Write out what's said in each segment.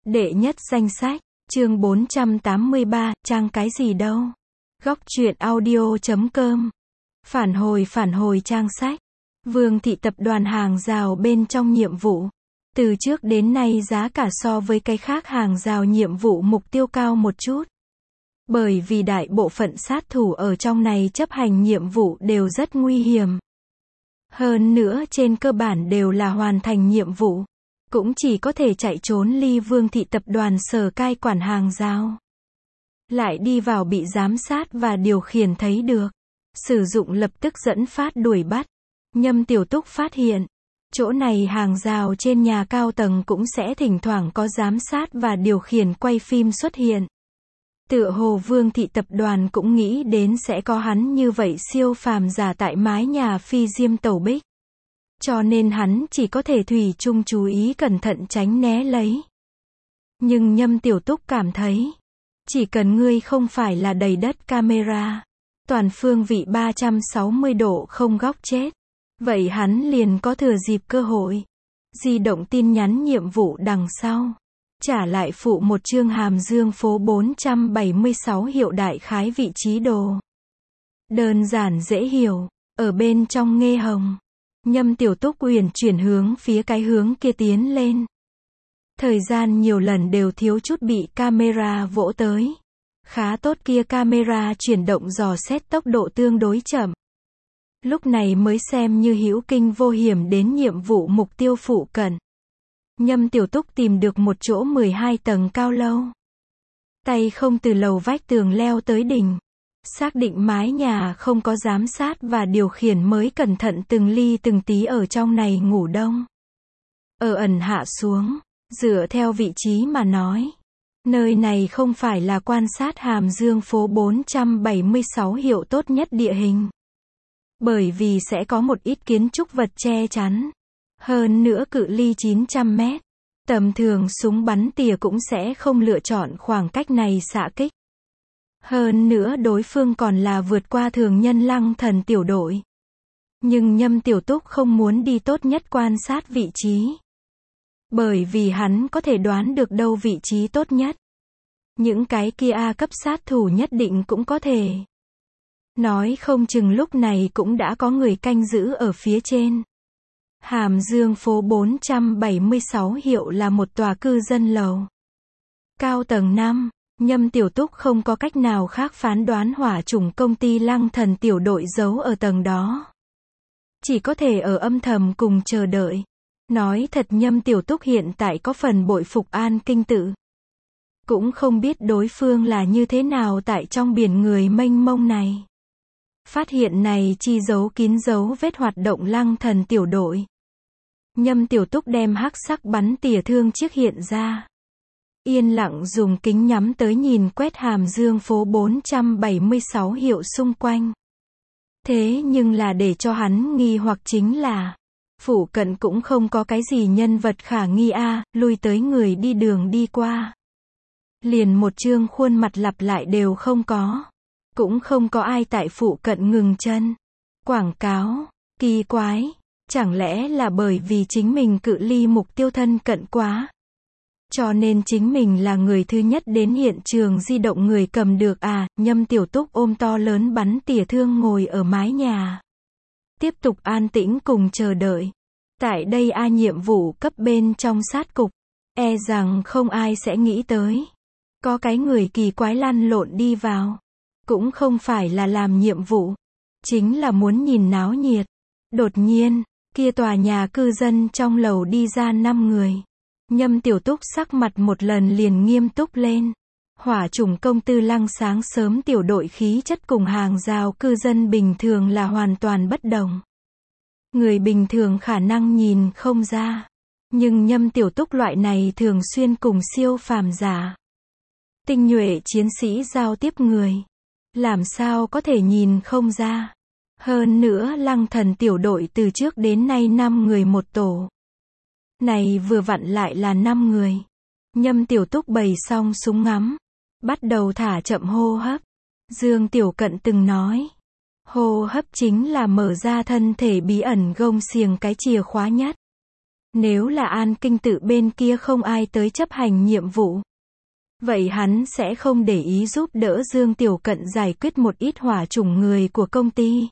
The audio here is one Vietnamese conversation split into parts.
Đệ nhất danh sách, chương 483, trang cái gì đâu. Góc truyện audio.com. Phản hồi trang sách. Vương thị tập đoàn hàng rào bên trong nhiệm vụ. Từ trước đến nay giá cả so với cái khác hàng rào nhiệm vụ mục tiêu cao một chút. Bởi vì đại bộ phận sát thủ ở trong này chấp hành nhiệm vụ đều rất nguy hiểm. Hơn nữa trên cơ bản đều là hoàn thành nhiệm vụ. Cũng chỉ có thể chạy trốn ly Vương thị tập đoàn sở cai quản hàng rào. Lại đi vào bị giám sát và điều khiển thấy được. Sử dụng lập tức dẫn phát đuổi bắt. Nhâm Tiểu Túc phát hiện. Chỗ này hàng rào trên nhà cao tầng cũng sẽ thỉnh thoảng có giám sát và điều khiển quay phim xuất hiện. Tựa hồ Vương thị tập đoàn cũng nghĩ đến sẽ có hắn như vậy siêu phàm giả tại mái nhà phi diêm tẩu bích. Cho nên hắn chỉ có thể thủy chung chú ý cẩn thận tránh né lấy. Nhưng Nhâm Tiểu Túc cảm thấy, chỉ cần ngươi không phải là đầy đất camera, toàn phương vị 360 độ không góc chết, vậy hắn liền có thừa dịp cơ hội. Di động tin nhắn nhiệm vụ đằng sau. Trả lại phụ một chương Hàm Dương phố 476 hiệu đại khái vị trí đồ. Đơn giản dễ hiểu, ở bên trong nghe hồng. Nhâm Tiểu Túc uyển chuyển hướng phía cái hướng kia tiến lên. Thời gian nhiều lần đều thiếu chút bị camera vỗ tới. Khá tốt kia camera chuyển động dò xét tốc độ tương đối chậm. Lúc này mới xem như hữu kinh vô hiểm đến nhiệm vụ mục tiêu phụ cận. Nhâm Tiểu Túc tìm được một chỗ 12 tầng cao lâu. Tay không từ lầu vách tường leo tới đỉnh. Xác định mái nhà không có giám sát và điều khiển mới cẩn thận từng ly từng tí ở trong này ngủ đông. Ở ẩn hạ xuống, dựa theo vị trí mà nói. Nơi này không phải là quan sát Hàm Dương phố 476 hiệu tốt nhất địa hình. Bởi vì sẽ có một ít kiến trúc vật che chắn. Hơn nữa cự ly 900 mét. Tầm thường súng bắn tỉa cũng sẽ không lựa chọn khoảng cách này xạ kích. Hơn nữa đối phương còn là vượt qua thường nhân Lăng Thần tiểu đội. Nhưng Nhâm Tiểu Túc không muốn đi tốt nhất quan sát vị trí. Bởi vì hắn có thể đoán được đâu vị trí tốt nhất. Những cái kia A cấp sát thủ nhất định cũng có thể. Nói không chừng lúc này cũng đã có người canh giữ ở phía trên. Hàm Dương phố 476 hiệu là một tòa cư dân lầu. Cao tầng 5, Nhâm Tiểu Túc không có cách nào khác phán đoán hỏa chủng công ty Lăng Thần tiểu đội giấu ở tầng đó. Chỉ có thể ở âm thầm cùng chờ đợi. Nói thật Nhâm Tiểu Túc hiện tại có phần bội phục An Kinh Tự. Cũng không biết đối phương là như thế nào tại trong biển người mênh mông này. Phát hiện này chi giấu kín dấu vết hoạt động Lăng Thần tiểu đội. Nhâm Tiểu Túc đem hắc sắc bắn tỉa thương chiếc hiện ra. Yên lặng dùng kính nhắm tới nhìn quét Hàm Dương phố 476 hiệu xung quanh. Thế nhưng là để cho hắn nghi hoặc chính là, phụ cận cũng không có cái gì nhân vật khả nghi lui tới người đi đường đi qua. Liền một chương khuôn mặt lặp lại đều không có. Cũng không có ai tại phụ cận ngừng chân. Quảng cáo, kỳ quái, chẳng lẽ là bởi vì chính mình cự ly mục tiêu thân cận quá. Cho nên chính mình là người thứ nhất đến hiện trường di động người cầm được Nhâm Tiểu Túc ôm to lớn bắn tỉa thương ngồi ở mái nhà. Tiếp tục an tĩnh cùng chờ đợi. Tại đây nhiệm vụ cấp bên trong sát cục. Rằng không ai sẽ nghĩ tới. Có cái người kỳ quái lăn lộn đi vào. Cũng không phải là làm nhiệm vụ. Chính là muốn nhìn náo nhiệt. Đột nhiên, kia tòa nhà cư dân trong lầu đi ra 5 người. Nhâm Tiểu Túc sắc mặt một lần liền nghiêm túc lên. Hỏa chủng công tư Lăng sáng sớm tiểu đội khí chất cùng hàng rào cư dân bình thường là hoàn toàn bất đồng. Người bình thường khả năng nhìn không ra. Nhưng Nhâm Tiểu Túc loại này thường xuyên cùng siêu phàm giả. Tinh nhuệ chiến sĩ giao tiếp người. Làm sao có thể nhìn không ra. Hơn nữa Lăng Thần tiểu đội từ trước đến nay 5 người một tổ. Này vừa vặn lại là 5 người. Nhâm Tiểu Túc bày xong súng ngắm. Bắt đầu thả chậm hô hấp. Dương Tiểu Cận từng nói. Hô hấp chính là mở ra thân thể bí ẩn gông xiềng cái chìa khóa nhất. Nếu là An Kinh Tự bên kia không ai tới chấp hành nhiệm vụ, vậy hắn sẽ không để ý giúp đỡ Dương Tiểu Cận giải quyết một ít hỏa chủng người của công ty.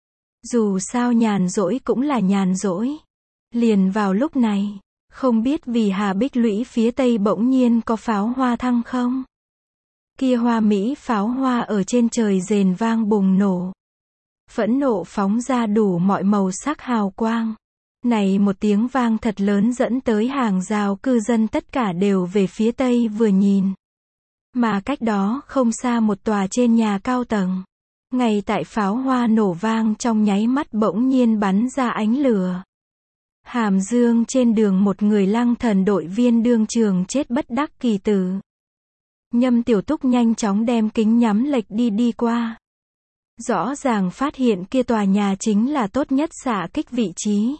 Dù sao nhàn rỗi cũng là nhàn rỗi. Liền vào lúc này, không biết vì Hà Bích Lũy phía tây bỗng nhiên có pháo hoa thăng không? Kia hoa mỹ pháo hoa ở trên trời rền vang bùng nổ. Phẫn nộ phóng ra đủ mọi màu sắc hào quang. Này một tiếng vang thật lớn dẫn tới hàng rào cư dân tất cả đều về phía tây vừa nhìn. Mà cách đó không xa một tòa trên nhà cao tầng. Ngay tại pháo hoa nổ vang trong nháy mắt bỗng nhiên bắn ra ánh lửa. Hàm Dương trên đường một người Lăng Thần đội viên đương trường chết bất đắc kỳ tử. Nhâm Tiểu Túc nhanh chóng đem kính nhắm lệch đi qua. Rõ ràng phát hiện kia tòa nhà chính là tốt nhất xạ kích vị trí.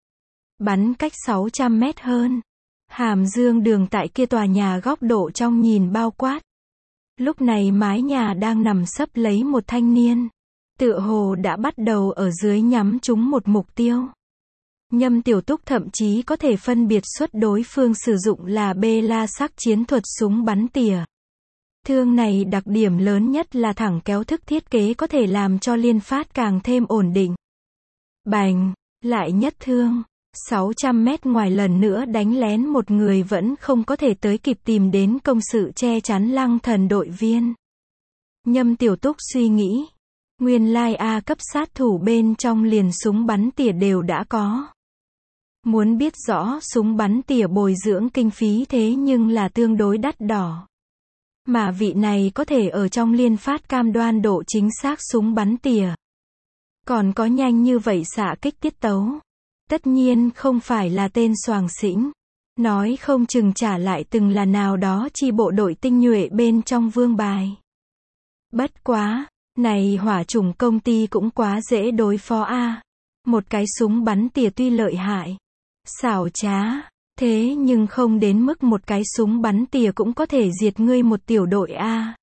Bắn cách 600 mét hơn. Hàm Dương đường tại kia tòa nhà góc độ trong nhìn bao quát. Lúc này mái nhà đang nằm sấp lấy một thanh niên. Tựa hồ đã bắt đầu ở dưới nhắm trúng một mục tiêu. Nhâm Tiểu Túc thậm chí có thể phân biệt xuất đối phương sử dụng là Bela sắc chiến thuật súng bắn tỉa. Thương này đặc điểm lớn nhất là thẳng kéo thức thiết kế có thể làm cho liên phát càng thêm ổn định. Bành, lại nhất thương. 600 mét ngoài lần nữa đánh lén một người vẫn không có thể tới kịp tìm đến công sự che chắn Lăng Thần đội viên. Nhâm Tiểu Túc suy nghĩ. Nguyên lai A cấp sát thủ bên trong liền súng bắn tỉa đều đã có. Muốn biết rõ súng bắn tỉa bồi dưỡng kinh phí thế nhưng là tương đối đắt đỏ. Mà vị này có thể ở trong liên phát cam đoan độ chính xác súng bắn tỉa. Còn có nhanh như vậy xạ kích tiết tấu. Tất nhiên không phải là tên xoàng xĩnh. Nói không chừng trả lại từng là nào đó chi bộ đội tinh nhuệ bên trong vương bài. Bất quá, này hỏa chủng công ty cũng quá dễ đối phó a. Một cái súng bắn tỉa tuy lợi hại, xảo trá, thế nhưng không đến mức một cái súng bắn tỉa cũng có thể diệt ngươi một tiểu đội a.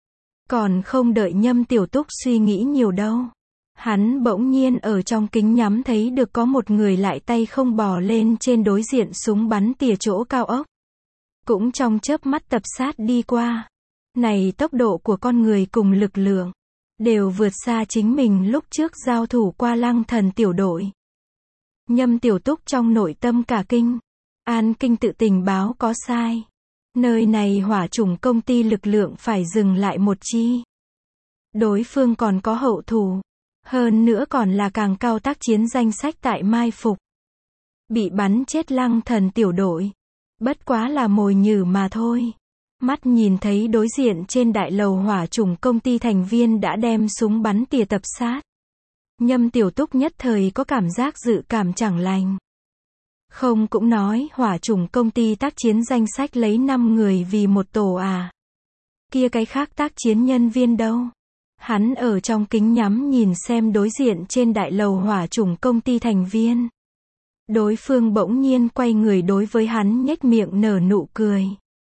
Còn không đợi Nhâm Tiểu Túc suy nghĩ nhiều đâu. Hắn bỗng nhiên ở trong kính nhắm thấy được có một người lại tay không bò lên trên đối diện súng bắn tỉa chỗ cao ốc. Cũng trong chớp mắt tập sát đi qua. Này tốc độ của con người cùng lực lượng đều vượt xa chính mình lúc trước giao thủ qua Lăng Thần tiểu đội. Nhâm Tiểu Túc trong nội tâm cả kinh. An Kinh Tự tình báo có sai. Nơi này hỏa chủng công ty lực lượng phải dừng lại một chi. Đối phương còn có hậu thủ. Hơn nữa còn là càng cao tác chiến danh sách tại mai phục. Bị bắn chết Lăng Thần tiểu đội. Bất quá là mồi nhử mà thôi. Mắt nhìn thấy đối diện trên đại lầu hỏa chủng công ty thành viên đã đem súng bắn tỉa tập sát. Nhâm Tiểu Túc nhất thời có cảm giác dự cảm chẳng lành. Không cũng nói hỏa chủng công ty tác chiến danh sách lấy 5 người vì một tổ à. Kia cái khác tác chiến nhân viên đâu? Hắn ở trong kính nhắm nhìn xem đối diện trên đại lầu hỏa chủng công ty thành viên. Đối phương bỗng nhiên quay người đối với hắn nhếch miệng nở nụ cười.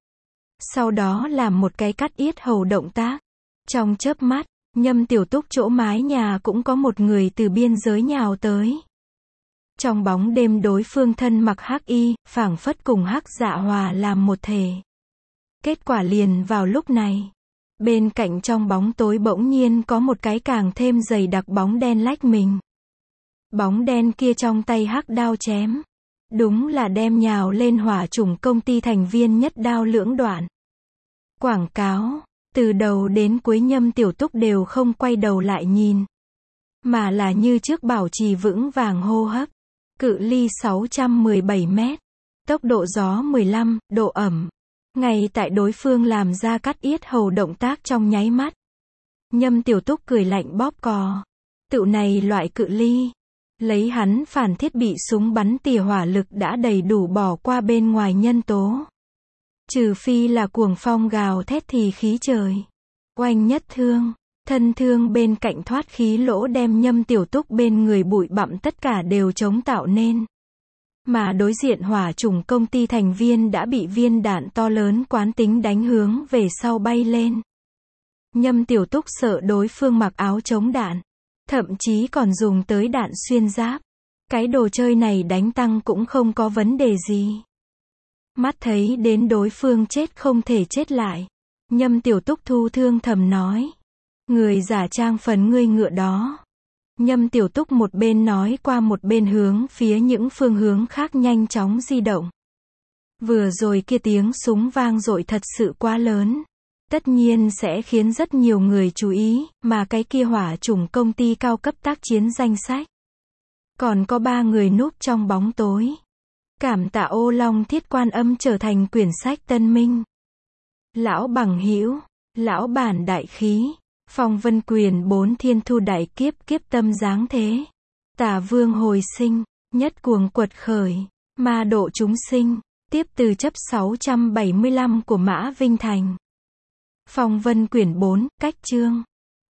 Sau đó làm một cái cắt yết hầu động tác. Trong chớp mắt, Nhâm Tiểu Túc chỗ mái nhà cũng có một người từ biên giới nhào tới. Trong bóng đêm đối phương thân mặc hắc y, phảng phất cùng hắc dạ hòa làm một thể. Kết quả liền vào lúc này. Bên cạnh trong bóng tối bỗng nhiên có một cái càng thêm dày đặc bóng đen lách mình. Bóng đen kia trong tay hắc đao chém. Đúng là đem nhào lên hỏa chủng công ty thành viên nhất đao lưỡng đoạn. Quảng cáo, từ đầu đến cuối Nhâm Tiểu Túc đều không quay đầu lại nhìn. Mà là như trước bảo trì vững vàng hô hấp. Cự ly 617 mét. Tốc độ gió 15, độ ẩm. Ngay tại đối phương làm ra cắt yết hầu động tác trong nháy mắt. Nhâm Tiểu Túc cười lạnh bóp cò. Tựu này loại cự ly. Lấy hắn phản thiết bị súng bắn tỉa hỏa lực đã đầy đủ bỏ qua bên ngoài nhân tố. Trừ phi là cuồng phong gào thét thì khí trời. Oanh nhất thương. Thân thương bên cạnh thoát khí lỗ đem Nhâm Tiểu Túc bên người bụi bặm tất cả đều chống tạo nên. Mà đối diện hỏa chủng công ty thành viên đã bị viên đạn to lớn quán tính đánh hướng về sau bay lên. Nhâm Tiểu Túc sợ đối phương mặc áo chống đạn. Thậm chí còn dùng tới đạn xuyên giáp. Cái đồ chơi này đánh tăng cũng không có vấn đề gì. Mắt thấy đến đối phương chết không thể chết lại. Nhâm Tiểu Túc Thu thương thầm nói. Người giả trang phấn ngươi ngựa đó. Nhâm Tiểu Túc một bên nói qua một bên hướng phía những phương hướng khác nhanh chóng di động. Vừa rồi kia tiếng súng vang dội thật sự quá lớn. Tất nhiên sẽ khiến rất nhiều người chú ý, mà cái kia hỏa chủng công ty cao cấp tác chiến danh sách. Còn có 3 người núp trong bóng tối. Cảm tạ Ô Long Thiết Quan Âm trở thành quyển sách tân minh. Lão bằng hữu, lão bản đại khí, Phong Vân Quyền 4 thiên thu đại kiếp kiếp tâm giáng thế. Tả vương hồi sinh, nhất cuồng quật khởi, ma độ chúng sinh, tiếp từ chấp 675 của Mã Vinh Thành. Phong Vân Quyển 4, cách chương.